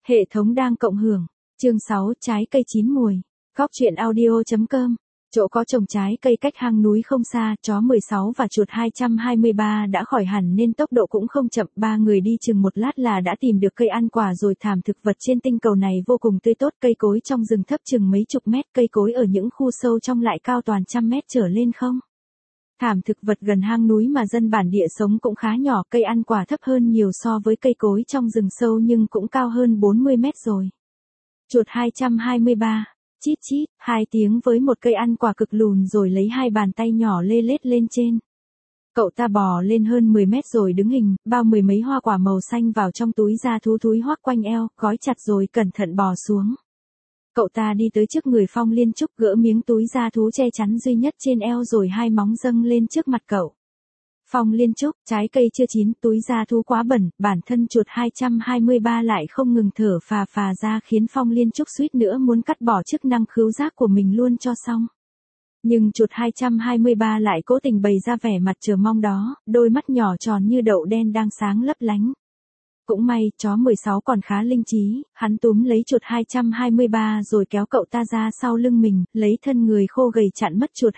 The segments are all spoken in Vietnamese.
Hệ thống đang cộng hưởng. Chương 6, trái cây chín mùi. Góc truyện audio.com. Chỗ có trồng trái cây cách hang núi không xa, chó 16 và chuột 223 đã khỏi hẳn nên tốc độ cũng không chậm. Ba người đi chừng một lát là đã tìm được cây ăn quả rồi. Thảm thực vật trên tinh cầu này vô cùng tươi tốt, cây cối trong rừng thấp chừng mấy chục mét, cây cối ở những khu sâu trong lại cao toàn trăm mét trở lên không. Thảm thực vật gần hang núi mà dân bản địa sống cũng khá nhỏ, cây ăn quả thấp hơn nhiều so với cây cối trong rừng sâu nhưng cũng cao hơn 40 mét rồi. Chuột 223, chít chít, 2 tiếng với một cây ăn quả cực lùn rồi lấy hai bàn tay nhỏ lê lết lên trên. Cậu ta bò lên hơn 10 mét rồi đứng hình, bao mười mấy hoa quả màu xanh vào trong túi da thú, túi hoác quanh eo, gói chặt rồi cẩn thận bò xuống. Cậu ta đi tới trước người Phong Liên Trúc, gỡ miếng túi da thú che chắn duy nhất trên eo rồi hai móng dâng lên trước mặt cậu. Phong Liên Trúc, trái cây chưa chín, túi da thú quá bẩn, bản thân chuột 223 lại không ngừng thở phà phà ra khiến Phong Liên Trúc suýt nữa muốn cắt bỏ chức năng khứu giác của mình luôn cho xong. Nhưng chuột 223 lại cố tình bày ra vẻ mặt chờ mong đó, đôi mắt nhỏ tròn như đậu đen đang sáng lấp lánh. Cũng may, chó 16 còn khá linh trí, hắn túm lấy chuột 223 rồi kéo cậu ta ra sau lưng mình, lấy thân người khô gầy chặn mất chuột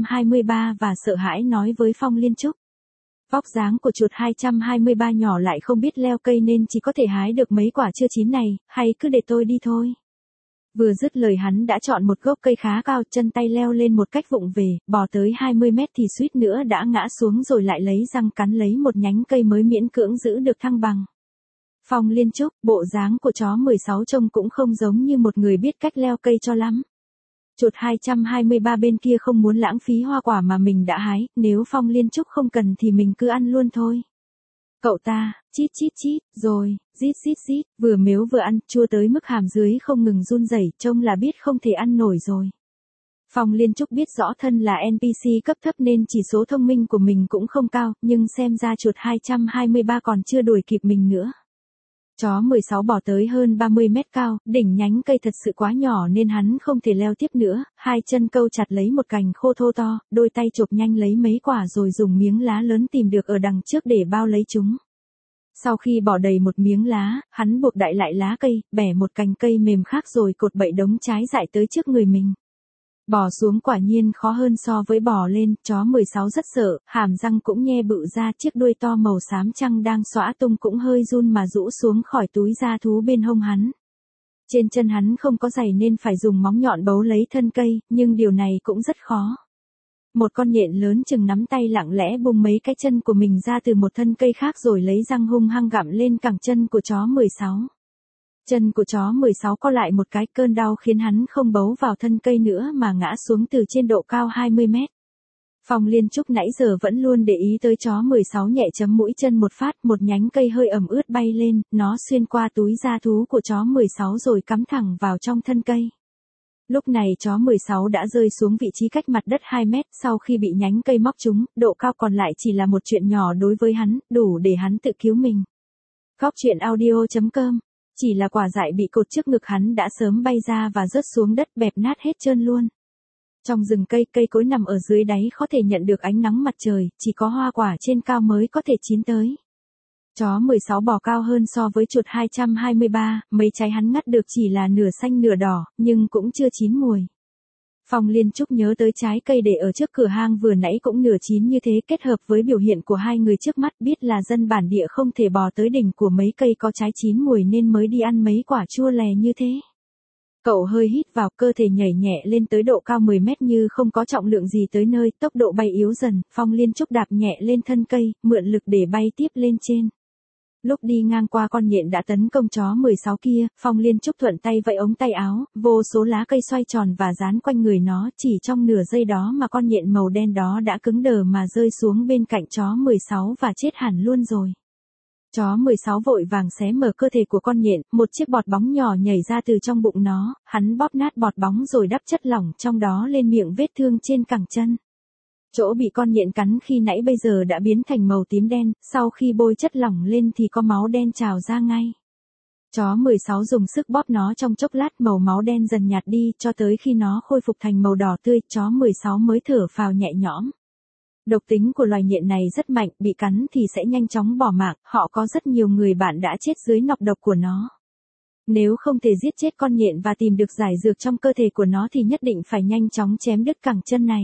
223 và sợ hãi nói với Phong Liên Trúc. Vóc dáng của chuột 223 nhỏ lại không biết leo cây nên chỉ có thể hái được mấy quả chưa chín này, hay cứ để tôi đi thôi. Vừa dứt lời hắn đã chọn một gốc cây khá cao, chân tay leo lên một cách vụng về, bò tới 20 mét thì suýt nữa đã ngã xuống rồi lại lấy răng cắn lấy một nhánh cây mới miễn cưỡng giữ được thăng bằng. Phong Liên Trúc, bộ dáng của chó 16 trông cũng không giống như một người biết cách leo cây cho lắm. Chuột 223 bên kia không muốn lãng phí hoa quả mà mình đã hái, nếu Phong Liên Trúc không cần thì mình cứ ăn luôn thôi. Cậu ta, chít chít chít, rồi, rít rít rít, vừa mếu vừa ăn, chua tới mức hàm dưới không ngừng run rẩy, trông là biết không thể ăn nổi rồi. Phong Liên Trúc biết rõ thân là NPC cấp thấp nên chỉ số thông minh của mình cũng không cao, nhưng xem ra chuột 223 còn chưa đuổi kịp mình nữa. Chó 16 bò tới hơn 30 mét cao, đỉnh nhánh cây thật sự quá nhỏ nên hắn không thể leo tiếp nữa, hai chân câu chặt lấy một cành khô thô to, đôi tay chộp nhanh lấy mấy quả rồi dùng miếng lá lớn tìm được ở đằng trước để bao lấy chúng. Sau khi bỏ đầy một miếng lá, hắn buộc đại lại lá cây, bẻ một cành cây mềm khác rồi cột bậy đống trái dại tới trước người mình. Bò xuống quả nhiên khó hơn so với bò lên, chó 16 rất sợ, hàm răng cũng nhe bự ra, chiếc đuôi to màu xám trăng đang xõa tung cũng hơi run mà rũ xuống khỏi túi da thú bên hông hắn. Trên chân hắn không có giày nên phải dùng móng nhọn bấu lấy thân cây, nhưng điều này cũng rất khó. Một con nhện lớn chừng nắm tay lặng lẽ bung mấy cái chân của mình ra từ một thân cây khác rồi lấy răng hung hăng gặm lên cẳng chân của chó 16. Chân của chó 16 co lại một cái, cơn đau khiến hắn không bấu vào thân cây nữa mà ngã xuống từ trên độ cao 20 mét. Phong Liên Trúc nãy giờ vẫn luôn để ý tới chó 16 nhẹ chấm mũi chân một phát, một nhánh cây hơi ẩm ướt bay lên, nó xuyên qua túi da thú của chó 16 rồi cắm thẳng vào trong thân cây. Lúc này chó 16 đã rơi xuống vị trí cách mặt đất 2 mét, sau khi bị nhánh cây móc trúng, độ cao còn lại chỉ là một chuyện nhỏ đối với hắn, đủ để hắn tự cứu mình. Góc truyện audio.com. Chỉ là quả dại bị cột trước ngực hắn đã sớm bay ra và rớt xuống đất bẹp nát hết trơn luôn. Trong rừng cây, cây cối nằm ở dưới đáy khó thể nhận được ánh nắng mặt trời, chỉ có hoa quả trên cao mới có thể chín tới. Chó 16 bò cao hơn so với chuột 223, mấy trái hắn ngắt được chỉ là nửa xanh nửa đỏ, nhưng cũng chưa chín mùi. Phong Liên Trúc nhớ tới trái cây để ở trước cửa hang vừa nãy cũng nửa chín như thế, kết hợp với biểu hiện của hai người trước mắt biết là dân bản địa không thể bò tới đỉnh của mấy cây có trái chín mùi nên mới đi ăn mấy quả chua lè như thế. Cậu hơi hít vào, cơ thể nhảy nhẹ lên tới độ cao 10 mét như không có trọng lượng gì tới nơi, tốc độ bay yếu dần, Phong Liên Trúc đạp nhẹ lên thân cây, mượn lực để bay tiếp lên trên. Lúc đi ngang qua con nhện đã tấn công chó 16 kia, Phong Liên Trúc thuận tay vẫy ống tay áo, vô số lá cây xoay tròn và dán quanh người nó, chỉ trong nửa giây đó mà con nhện màu đen đó đã cứng đờ mà rơi xuống bên cạnh chó 16 và chết hẳn luôn rồi. Chó 16 vội vàng xé mở cơ thể của con nhện, một chiếc bọt bóng nhỏ nhảy ra từ trong bụng nó, hắn bóp nát bọt bóng rồi đắp chất lỏng trong đó lên miệng vết thương trên cẳng chân. Chỗ bị con nhện cắn khi nãy bây giờ đã biến thành màu tím đen, sau khi bôi chất lỏng lên thì có máu đen trào ra ngay. Chó 16 dùng sức bóp nó trong chốc lát, màu máu đen dần nhạt đi cho tới khi nó khôi phục thành màu đỏ tươi, chó 16 mới thở phào nhẹ nhõm. Độc tính của loài nhện này rất mạnh, bị cắn thì sẽ nhanh chóng bỏ mạng, họ có rất nhiều người bạn đã chết dưới nọc độc của nó. Nếu không thể giết chết con nhện và tìm được giải dược trong cơ thể của nó thì nhất định phải nhanh chóng chém đứt cẳng chân này.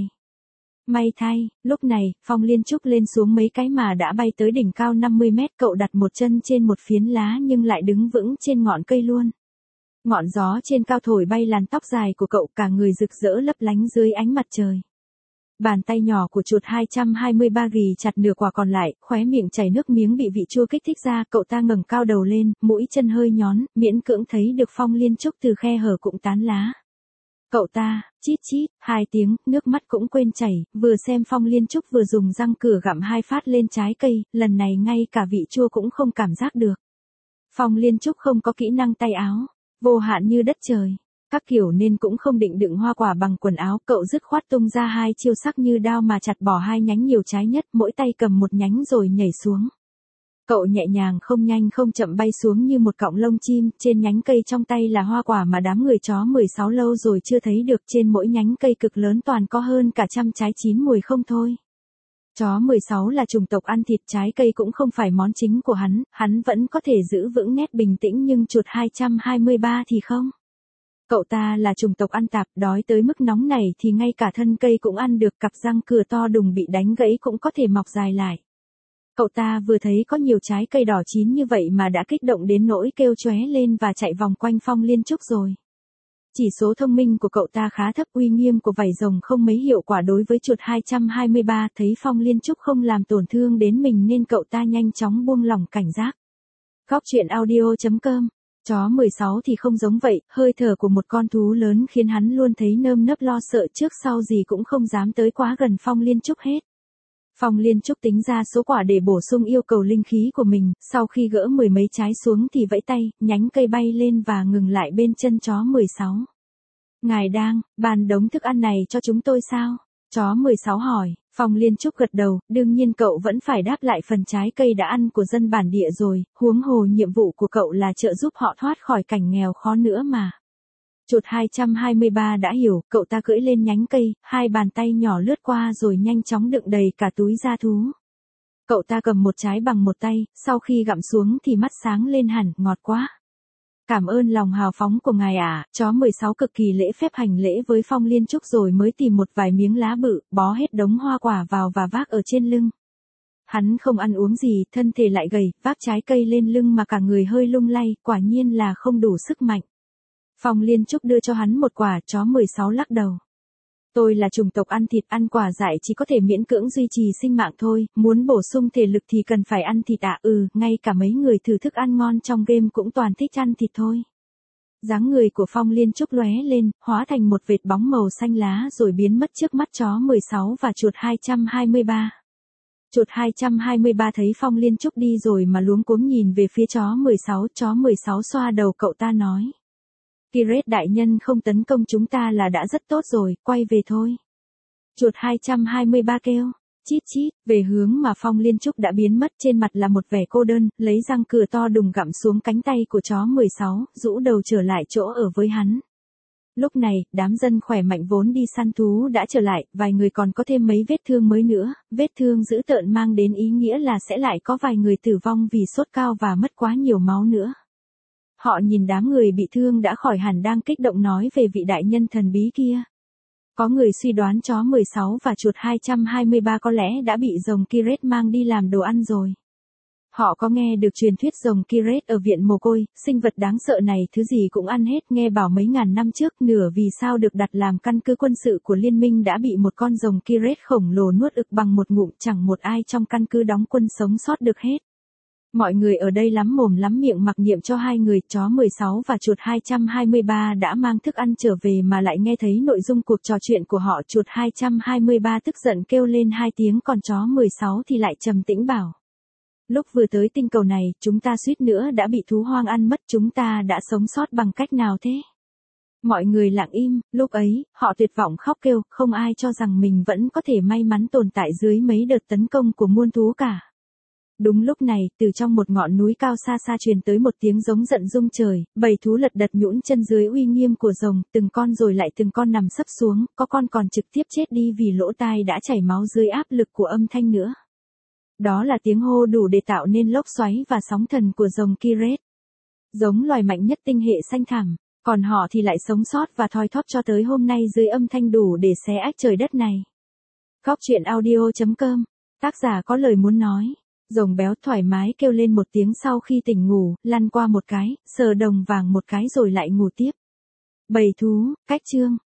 May thay, lúc này, Phong Liên Trúc lên xuống mấy cái mà đã bay tới đỉnh cao 50 mét, cậu đặt một chân trên một phiến lá nhưng lại đứng vững trên ngọn cây luôn. Ngọn gió trên cao thổi bay làn tóc dài của cậu, cả người rực rỡ lấp lánh dưới ánh mặt trời. Bàn tay nhỏ của chuột 223 ghì chặt nửa quả còn lại, khóe miệng chảy nước miếng bị vị chua kích thích ra, cậu ta ngẩng cao đầu lên, mũi chân hơi nhón, miễn cưỡng thấy được Phong Liên Trúc từ khe hở cụm tán lá. Cậu ta, chít chít, 2 tiếng, nước mắt cũng quên chảy, vừa xem Phong Liên Trúc vừa dùng răng cửa gặm 2 phát lên trái cây, lần này ngay cả vị chua cũng không cảm giác được. Phong Liên Trúc không có kỹ năng tay áo, vô hạn như đất trời. Các kiểu nên cũng không định đựng hoa quả bằng quần áo, cậu dứt khoát tung ra 2 chiêu sắc như đao mà chặt bỏ 2 nhánh nhiều trái nhất, mỗi tay cầm một nhánh rồi nhảy xuống. Cậu nhẹ nhàng không nhanh không chậm bay xuống như một cọng lông chim, trên nhánh cây trong tay là hoa quả mà đám người chó 16 lâu rồi chưa thấy được, trên mỗi nhánh cây cực lớn toàn có hơn cả trăm trái chín mùi không thôi. Chó 16 là chủng tộc ăn thịt, trái cây cũng không phải món chính của hắn vẫn có thể giữ vững nét bình tĩnh nhưng chuột 223 thì không. Cậu ta là chủng tộc ăn tạp, đói tới mức nóng này thì ngay cả thân cây cũng ăn được, cặp răng cửa to đùng bị đánh gãy cũng có thể mọc dài lại. Cậu ta vừa thấy có nhiều trái cây đỏ chín như vậy mà đã kích động đến nỗi kêu chóe lên và chạy vòng quanh Phong Liên Trúc rồi. Chỉ số thông minh của cậu ta khá thấp, uy nghiêm của vảy rồng không mấy hiệu quả đối với chuột 223, thấy Phong Liên Trúc không làm tổn thương đến mình nên cậu ta nhanh chóng buông lỏng cảnh giác. Góc truyện audio.com. Chó 16 thì không giống vậy, hơi thở của một con thú lớn khiến hắn luôn thấy nơm nớp lo sợ, trước sau gì cũng không dám tới quá gần Phong Liên Trúc hết. Phong Liên Trúc tính ra số quả để bổ sung yêu cầu linh khí của mình, sau khi gỡ 10 mấy trái xuống thì vẫy tay, nhánh cây bay lên và ngừng lại bên chân chó 16. Ngài đang bàn đống thức ăn này cho chúng tôi sao? Chó 16 hỏi. Phong Liên Trúc gật đầu, đương nhiên cậu vẫn phải đáp lại phần trái cây đã ăn của dân bản địa rồi, huống hồ nhiệm vụ của cậu là trợ giúp họ thoát khỏi cảnh nghèo khó nữa mà. Chuột 223 đã hiểu, cậu ta cưỡi lên nhánh cây, 2 bàn tay nhỏ lướt qua rồi nhanh chóng đựng đầy cả túi da thú. Cậu ta cầm một trái bằng một tay, sau khi gặm xuống thì mắt sáng lên hẳn, ngọt quá. Cảm ơn lòng hào phóng của ngài ạ. Chó 16 cực kỳ lễ phép hành lễ với Phong Liên Trúc rồi mới tìm một vài miếng lá bự, bó hết đống hoa quả vào và vác ở trên lưng. Hắn không ăn uống gì, thân thể lại gầy, vác trái cây lên lưng mà cả người hơi lung lay, quả nhiên là không đủ sức mạnh. Phong Liên Trúc đưa cho hắn một quả, chó 16 lắc đầu. Tôi là chủng tộc ăn thịt, ăn quả dại chỉ có thể miễn cưỡng duy trì sinh mạng thôi, muốn bổ sung thể lực thì cần phải ăn thịt ạ. Ngay cả mấy người thử thức ăn ngon trong game cũng toàn thích ăn thịt thôi. Dáng người của Phong Liên Trúc lóe lên, hóa thành một vệt bóng màu xanh lá rồi biến mất trước mắt chó 16 và chuột 223. Chuột 223 thấy Phong Liên Trúc đi rồi mà luống cuống nhìn về phía chó 16 xoa đầu cậu ta nói. Kiret đại nhân không tấn công chúng ta là đã rất tốt rồi, quay về thôi. Chuột 223 kêu, chít chít, về hướng mà Phong Liên Trúc đã biến mất, trên mặt là một vẻ cô đơn, lấy răng cửa to đùng gặm xuống cánh tay của chó 16, rũ đầu trở lại chỗ ở với hắn. Lúc này, đám dân khỏe mạnh vốn đi săn thú đã trở lại, vài người còn có thêm mấy vết thương mới nữa, vết thương dữ tợn mang đến ý nghĩa là sẽ lại có vài người tử vong vì sốt cao và mất quá nhiều máu nữa. Họ nhìn đám người bị thương đã khỏi hẳn đang kích động nói về vị đại nhân thần bí kia. Có người suy đoán chó 16 và chuột 223 có lẽ đã bị rồng Kiret mang đi làm đồ ăn rồi. Họ có nghe được truyền thuyết rồng Kiret ở viện mồ côi, sinh vật đáng sợ này thứ gì cũng ăn hết, nghe bảo mấy ngàn năm trước nửa vì sao được đặt làm căn cứ quân sự của liên minh đã bị một con rồng Kiret khổng lồ nuốt ực bằng một ngụm, chẳng một ai trong căn cứ đóng quân sống sót được hết. Mọi người ở đây lắm mồm lắm miệng mặc niệm cho hai người, chó 16 và chuột 223 đã mang thức ăn trở về mà lại nghe thấy nội dung cuộc trò chuyện của họ. Chuột 223 tức giận kêu lên 2 tiếng, còn chó 16 thì lại trầm tĩnh bảo. Lúc vừa tới tinh cầu này, chúng ta suýt nữa đã bị thú hoang ăn mất, chúng ta đã sống sót bằng cách nào thế? Mọi người lặng im, lúc ấy, họ tuyệt vọng khóc kêu, không ai cho rằng mình vẫn có thể may mắn tồn tại dưới mấy đợt tấn công của muôn thú cả. Đúng lúc này, từ trong một ngọn núi cao xa xa truyền tới một tiếng giống giận rung trời, bầy thú lật đật nhũn chân dưới uy nghiêm của rồng, từng con rồi lại từng con nằm sấp xuống, có con còn trực tiếp chết đi vì lỗ tai đã chảy máu dưới áp lực của âm thanh nữa. Đó là tiếng hô đủ để tạo nên lốc xoáy và sóng thần của rồng Kiret. giống loài mạnh nhất tinh hệ xanh thẳm, còn họ thì lại sống sót và thoi thóp cho tới hôm nay dưới âm thanh đủ để xé ách trời đất này. Góc truyện audio.com, tác giả có lời muốn nói. Rồng béo thoải mái kêu lên một tiếng sau khi tỉnh ngủ, lăn qua một cái, sờ đồng vàng một cái rồi lại ngủ tiếp. Bầy thú, cách chương.